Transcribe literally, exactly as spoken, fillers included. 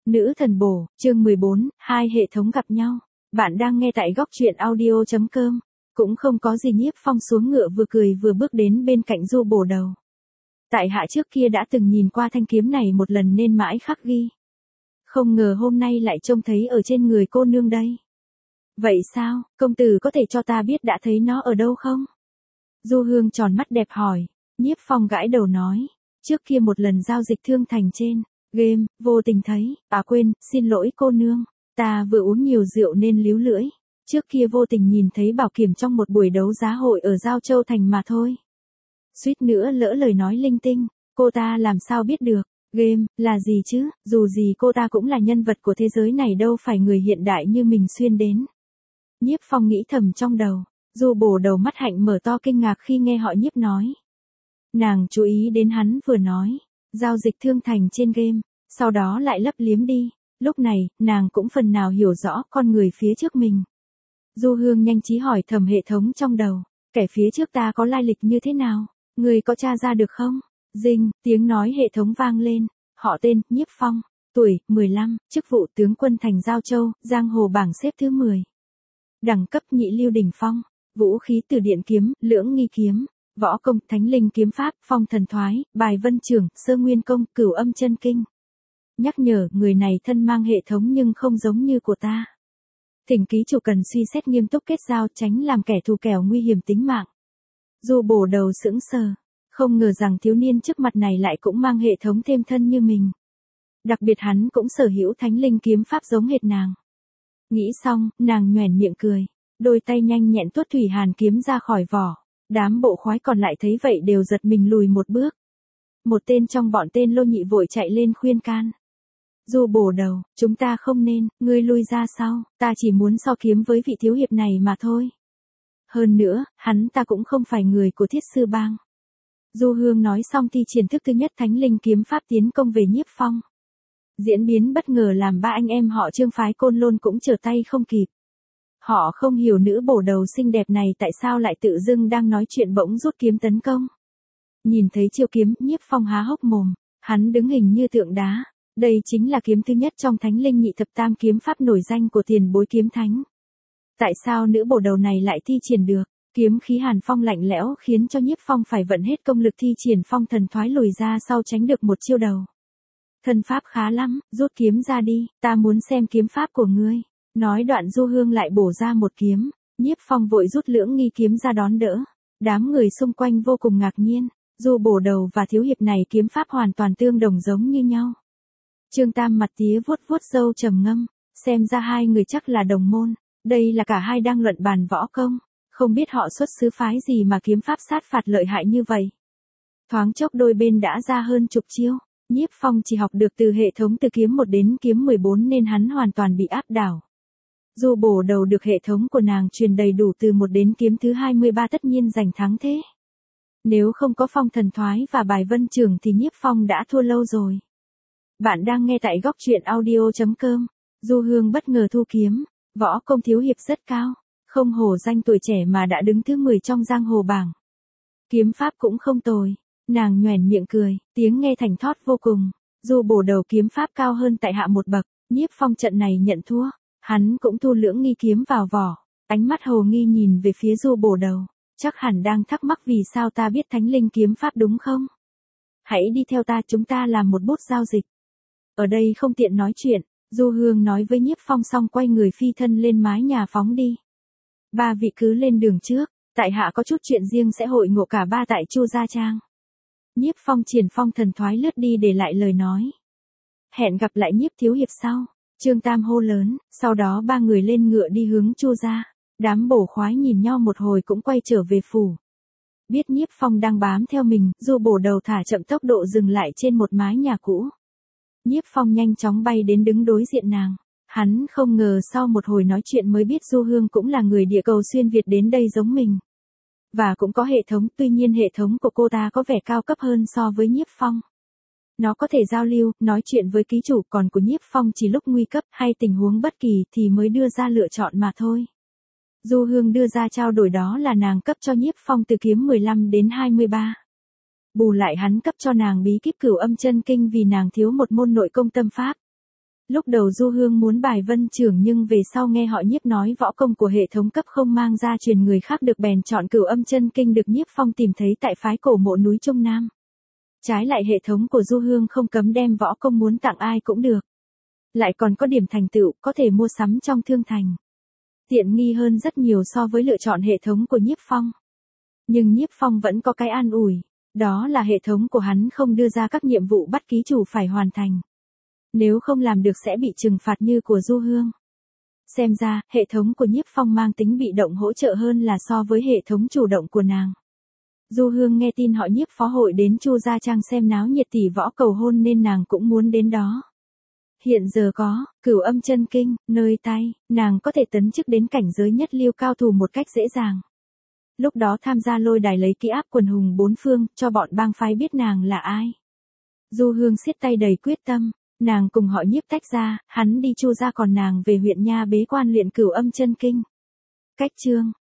Nữ thần bổ, chương mười bốn, hai hệ thống gặp nhau. Bạn đang nghe tại góc truyện audio chấm com. Cũng không có gì, Nhiếp Phong xuống ngựa vừa cười vừa bước đến bên cạnh Du Bổ Đầu. Tại hạ trước kia đã từng nhìn qua thanh kiếm này một lần nên mãi khắc ghi. Không ngờ hôm nay lại trông thấy ở trên người cô nương đây. Vậy sao, công tử có thể cho ta biết đã thấy nó ở đâu không? Du Hương tròn mắt đẹp hỏi. Nhiếp Phong gãi đầu nói. Trước kia một lần giao dịch thương thành trên game, vô tình thấy, à quên, xin lỗi cô nương, ta vừa uống nhiều rượu nên líu lưỡi. Trước kia vô tình nhìn thấy bảo kiểm trong một buổi đấu giá hội ở Giao Châu Thành mà thôi. Suýt nữa lỡ lời nói linh tinh, cô ta làm sao biết được, game, là gì chứ, dù gì cô ta cũng là nhân vật của thế giới này đâu phải người hiện đại như mình xuyên đến. Nhiếp Phong nghĩ thầm trong đầu, Du Bổ Đầu mắt hạnh mở to kinh ngạc khi nghe họ Nhiếp nói. Nàng chú ý đến hắn vừa nói, giao dịch thương thành trên game, sau đó lại lấp liếm đi, lúc này, nàng cũng phần nào hiểu rõ con người phía trước mình. Du Hương nhanh trí hỏi thầm hệ thống trong đầu, kẻ phía trước ta có lai lịch như thế nào, người có tra ra được không? Dinh, tiếng nói hệ thống vang lên, họ tên, Nhiếp Phong, tuổi, mười lăm, chức vụ tướng quân thành Giao Châu, giang hồ bảng xếp thứ mười. Đẳng cấp nhị lưu đỉnh phong, vũ khí từ điện kiếm, lưỡng nghi kiếm. Võ công, thánh linh kiếm pháp, phong thần thoái, bài vân trưởng, sơ nguyên công, cửu âm chân kinh. Nhắc nhở, người này thân mang hệ thống nhưng không giống như của ta. Thỉnh ký chủ cần suy xét nghiêm túc kết giao, tránh làm kẻ thù kẻo nguy hiểm tính mạng. Du Bổ Đầu sững sờ, không ngờ rằng thiếu niên trước mặt này lại cũng mang hệ thống thêm thân như mình. Đặc biệt hắn cũng sở hữu thánh linh kiếm pháp giống hệt nàng. Nghĩ xong, nàng nhoẻn miệng cười, đôi tay nhanh nhẹn tuốt thủy hàn kiếm ra khỏi vỏ. Đám bộ khoái còn lại thấy vậy đều giật mình lùi một bước. Một tên trong bọn tên Lô Nhị vội chạy lên khuyên can. Du Bổ Đầu, chúng ta không nên, ngươi lui ra sau, ta chỉ muốn so kiếm với vị thiếu hiệp này mà thôi. Hơn nữa, hắn ta cũng không phải người của Thiết Sư Bang. Du Hương nói xong thì triển thức thứ nhất thánh linh kiếm pháp tiến công về Nhiếp Phong. Diễn biến bất ngờ làm ba anh em họ Trương phái Côn Lôn cũng trở tay không kịp. Họ không hiểu nữ bổ đầu xinh đẹp này tại sao lại tự dưng đang nói chuyện bỗng rút kiếm tấn công. Nhìn thấy chiêu kiếm, Nhiếp Phong há hốc mồm, hắn đứng hình như tượng đá. Đây chính là kiếm thứ nhất trong thánh linh nhị thập tam kiếm pháp nổi danh của tiền bối kiếm thánh. Tại sao nữ bổ đầu này lại thi triển được? Kiếm khí hàn phong lạnh lẽo khiến cho Nhiếp Phong phải vận hết công lực thi triển phong thần thoái lùi ra sau tránh được một chiêu đầu. Thân pháp khá lắm, rút kiếm ra đi, ta muốn xem kiếm pháp của ngươi. Nói đoạn Du Hương lại bổ ra một kiếm, Nhiếp Phong vội rút lưỡng nghi kiếm ra đón đỡ. Đám người xung quanh vô cùng ngạc nhiên, Du Bổ Đầu và thiếu hiệp này kiếm pháp hoàn toàn tương đồng giống như nhau. Trương Tam mặt tía vuốt vuốt râu trầm ngâm, xem ra hai người chắc là đồng môn, đây là cả hai đang luận bàn võ công, không biết họ xuất xứ phái gì mà kiếm pháp sát phạt lợi hại như vậy. Thoáng chốc đôi bên đã ra hơn chục chiêu, Nhiếp Phong chỉ học được từ hệ thống từ kiếm một đến kiếm mười bốn nên hắn hoàn toàn bị áp đảo. Du Bổ Đầu được hệ thống của nàng truyền đầy đủ từ một đến kiếm thứ hai mươi ba tất nhiên giành thắng thế. Nếu không có phong thần thoái và bài vân trưởng thì Nhiếp Phong đã thua lâu rồi. Bạn đang nghe tại góc truyện audio chấm com. Du Hương bất ngờ thu kiếm, võ công thiếu hiệp rất cao, không hổ danh tuổi trẻ mà đã đứng thứ mười trong giang hồ bảng. Kiếm pháp cũng không tồi, nàng nhoẻn miệng cười, tiếng nghe thành thót vô cùng. Du Bổ Đầu kiếm pháp cao hơn tại hạ một bậc, Nhiếp Phong trận này nhận thua. Hắn cũng thu lưỡng nghi kiếm vào vỏ, ánh mắt hồ nghi nhìn về phía Du Bổ Đầu, chắc hẳn đang thắc mắc vì sao ta biết thánh linh kiếm pháp đúng không? Hãy đi theo ta, chúng ta làm một bút giao dịch. Ở đây không tiện nói chuyện, Du Hương nói với Nhiếp Phong xong quay người phi thân lên mái nhà phóng đi. Ba vị cứ lên đường trước, tại hạ có chút chuyện riêng sẽ hội ngộ cả ba tại Chu Gia Trang. Nhiếp Phong triển phong thần thoái lướt đi để lại lời nói. Hẹn gặp lại Nhiếp thiếu hiệp sau. Trương Tam hô lớn, sau đó ba người lên ngựa đi hướng Chu gia. Đám bổ khoái nhìn nhau một hồi cũng quay trở về phủ. Biết Nhiếp Phong đang bám theo mình, Du Bổ Đầu thả chậm tốc độ dừng lại trên một mái nhà cũ. Nhiếp Phong nhanh chóng bay đến đứng đối diện nàng. Hắn không ngờ sau một hồi nói chuyện mới biết Du Hương cũng là người địa cầu xuyên Việt đến đây giống mình. Và cũng có hệ thống, tuy nhiên hệ thống của cô ta có vẻ cao cấp hơn so với Nhiếp Phong. Nó có thể giao lưu, nói chuyện với ký chủ, còn của Nhiếp Phong chỉ lúc nguy cấp hay tình huống bất kỳ thì mới đưa ra lựa chọn mà thôi. Du Hương đưa ra trao đổi đó là nàng cấp cho Nhiếp Phong từ kiếm mười lăm đến hai mươi ba. Bù lại hắn cấp cho nàng bí kíp cửu âm chân kinh vì nàng thiếu một môn nội công tâm pháp. Lúc đầu Du Hương muốn bài vân trưởng nhưng về sau nghe họ Nhiếp nói võ công của hệ thống cấp không mang ra truyền người khác được bèn chọn Cửu Âm Chân Kinh được Nhiếp Phong tìm thấy tại phái cổ mộ núi Trung Nam. Trái lại hệ thống của Du Hương không cấm đem võ công muốn tặng ai cũng được. Lại còn có điểm thành tựu có thể mua sắm trong thương thành. Tiện nghi hơn rất nhiều so với lựa chọn hệ thống của Nhiếp Phong. Nhưng Nhiếp Phong vẫn có cái an ủi, đó là hệ thống của hắn không đưa ra các nhiệm vụ bắt ký chủ phải hoàn thành. Nếu không làm được sẽ bị trừng phạt như của Du Hương. Xem ra, hệ thống của Nhiếp Phong mang tính bị động hỗ trợ hơn là so với hệ thống chủ động của nàng. Du Hương nghe tin họ Nhiếp phó hội đến Chu Gia Trang xem náo nhiệt tỷ võ cầu hôn nên nàng cũng muốn đến đó. Hiện giờ có Cửu Âm Chân Kinh nơi tay, nàng có thể tấn chức đến cảnh giới nhất lưu cao thủ một cách dễ dàng. Lúc đó tham gia lôi đài lấy kỹ áp quần hùng bốn phương, cho bọn bang phái biết nàng là ai. Du Hương siết tay đầy quyết tâm, nàng cùng họ Nhiếp tách ra, hắn đi Chu gia còn nàng về huyện Nha bế quan luyện Cửu Âm Chân Kinh. Cách chương